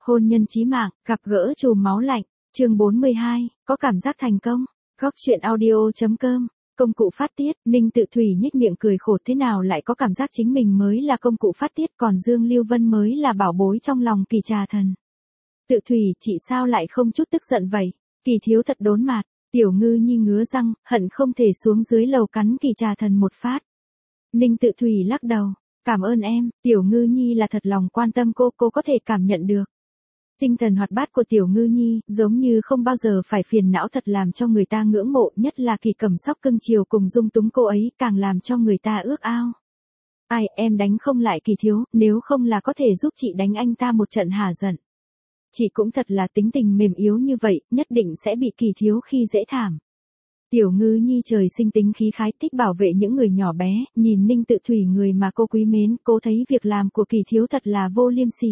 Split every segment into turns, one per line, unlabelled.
Hôn nhân chí mạng, gặp gỡ chùm máu lạnh, chương 42, có cảm giác thành công. Góc chuyện audio.com, công cụ phát tiết, Ninh Tự Thủy nhếch miệng cười khổ, thế nào lại có cảm giác chính mình mới là công cụ phát tiết, còn Dương Lưu Vân mới là bảo bối trong lòng Kỳ Trà Thần. Tự Thủy, chị sao lại không chút tức giận vậy? Kỳ thiếu thật đốn mạt. Tiểu Ngư Nhi ngứa răng, hận không thể xuống dưới lầu cắn Kỳ Trà Thần một phát. Ninh Tự Thủy lắc đầu. Cảm ơn em, Tiểu Ngư Nhi là thật lòng quan tâm cô có thể cảm nhận được. Tinh thần hoạt bát của Tiểu Ngư Nhi, giống như không bao giờ phải phiền não, thật làm cho người ta ngưỡng mộ, nhất là Kỳ Cẩm Sóc cưng chiều cùng dung túng cô ấy, càng làm cho người ta ước ao. Ai, em đánh không lại Kỳ thiếu, nếu không là có thể giúp chị đánh anh ta một trận hả giận. Chị cũng thật là tính tình mềm yếu như vậy, nhất định sẽ bị Kỳ thiếu khi dễ thảm. Tiểu Ngư Nhi trời sinh tính khí khái, thích bảo vệ những người nhỏ bé, nhìn Ninh Tự Thủy người mà cô quý mến, cô thấy việc làm của Kỳ thiếu thật là vô liêm sỉ.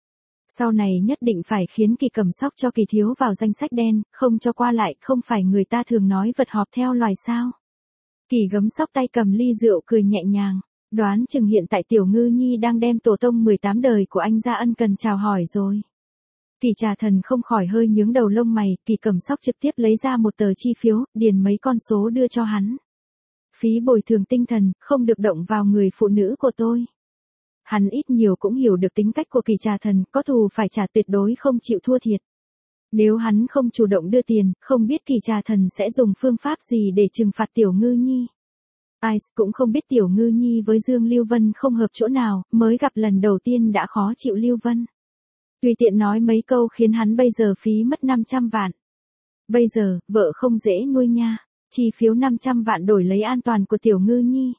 Sau này nhất định phải khiến Kỳ Cẩm Sóc cho Kỳ thiếu vào danh sách đen, không cho qua lại, không phải người ta thường nói vật họp theo loài sao. Kỳ Gấm Sóc tay cầm ly rượu cười nhẹ nhàng, đoán chừng hiện tại Tiểu Ngư Nhi đang đem tổ tông 18 đời của anh ra ân cần chào hỏi rồi. Kỳ Trà Thần không khỏi hơi nhướng đầu lông mày, Kỳ Cẩm Sóc trực tiếp lấy ra một tờ chi phiếu, điền mấy con số đưa cho hắn. Phí bồi thường tinh thần, không được động vào người phụ nữ của tôi. Hắn ít nhiều cũng hiểu được tính cách của Kỳ Trà Thần, có thù phải trả, tuyệt đối không chịu thua thiệt. Nếu hắn không chủ động đưa tiền, không biết Kỳ Trà Thần sẽ dùng phương pháp gì để trừng phạt Tiểu Ngư Nhi. Ai cũng không biết Tiểu Ngư Nhi với Dương Lưu Vân không hợp chỗ nào, mới gặp lần đầu tiên đã khó chịu Lưu Vân. Tùy tiện nói mấy câu khiến hắn bây giờ phí mất 500 vạn. Bây giờ, vợ không dễ nuôi nha, chi phiếu 500 vạn đổi lấy an toàn của Tiểu Ngư Nhi.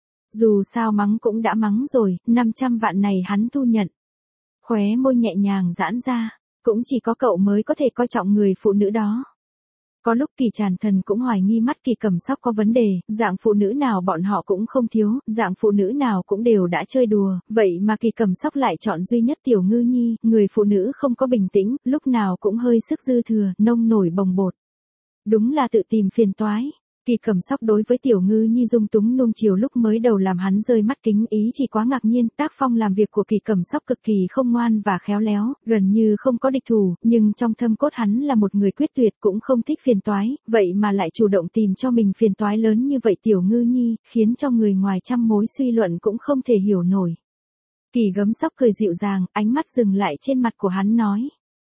Dù sao mắng cũng đã mắng rồi, 500 vạn này hắn thu nhận. Khóe môi nhẹ nhàng giãn ra, cũng chỉ có cậu mới có thể coi trọng người phụ nữ đó. Có lúc Kỳ Trà Thần cũng hoài nghi mắt Kỳ Cẩm Sóc có vấn đề, dạng phụ nữ nào bọn họ cũng không thiếu, dạng phụ nữ nào cũng đều đã chơi đùa, vậy mà Kỳ Cẩm Sóc lại chọn duy nhất Tiểu Ngư Nhi, người phụ nữ không có bình tĩnh, lúc nào cũng hơi sức dư thừa, nông nổi bồng bột. Đúng là tự tìm phiền toái. Kỳ Cẩm Sóc đối với Tiểu Ngư Nhi dung túng nuông chiều lúc mới đầu làm hắn rơi mắt kính, ý chỉ quá ngạc nhiên, tác phong làm việc của Kỳ Cẩm Sóc cực kỳ không ngoan và khéo léo, gần như không có địch thủ, nhưng trong thâm cốt hắn là một người quyết tuyệt, cũng không thích phiền toái, vậy mà lại chủ động tìm cho mình phiền toái lớn như vậy. Tiểu Ngư Nhi, khiến cho người ngoài trăm mối suy luận cũng không thể hiểu nổi. Kỳ Gấm Sóc cười dịu dàng, ánh mắt dừng lại trên mặt của hắn nói.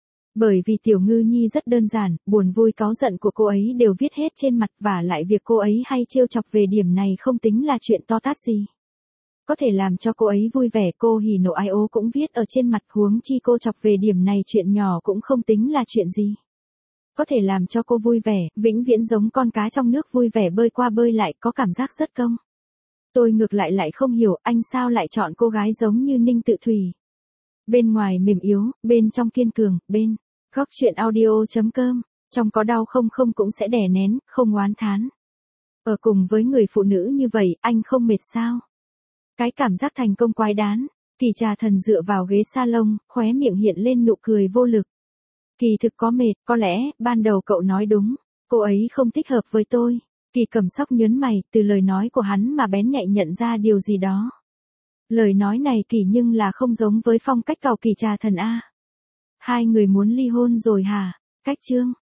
Bởi vì Tiểu Ngư Nhi rất đơn giản, buồn vui cáu giận của cô ấy đều viết hết trên mặt, và lại việc cô ấy hay trêu chọc về điểm này không tính là chuyện to tát gì. Có thể làm cho cô ấy vui vẻ, cô hỉ nộ ai ố cũng viết ở trên mặt, huống chi cô chọc về điểm này chuyện nhỏ cũng không tính là chuyện gì. Có thể làm cho cô vui vẻ, vĩnh viễn giống con cá trong nước vui vẻ bơi qua bơi lại, có cảm giác rất công. Tôi ngược lại không hiểu, anh sao lại chọn cô gái giống như Ninh Tự Thủy. Bên ngoài mềm yếu, bên trong kiên cường, bên góc chuyện audio.com, trong có đau không cũng sẽ đè nén, không oán thán. Ở cùng với người phụ nữ như vậy, anh không mệt sao? Cái cảm giác thành công quái đán. Kỳ Trà Thần dựa vào ghế salon, khóe miệng hiện lên nụ cười vô lực. Kỳ thực có mệt, có lẽ, ban đầu cậu nói đúng, cô ấy không thích hợp với tôi. Kỳ Cẩm Sóc nhớn mày, từ lời nói của hắn mà bén nhạy nhận ra điều gì đó. Lời nói này Kỳ nhưng là không giống với phong cách cào Kỳ Trà Thần a. Hai người muốn ly hôn rồi hả? Cách chương.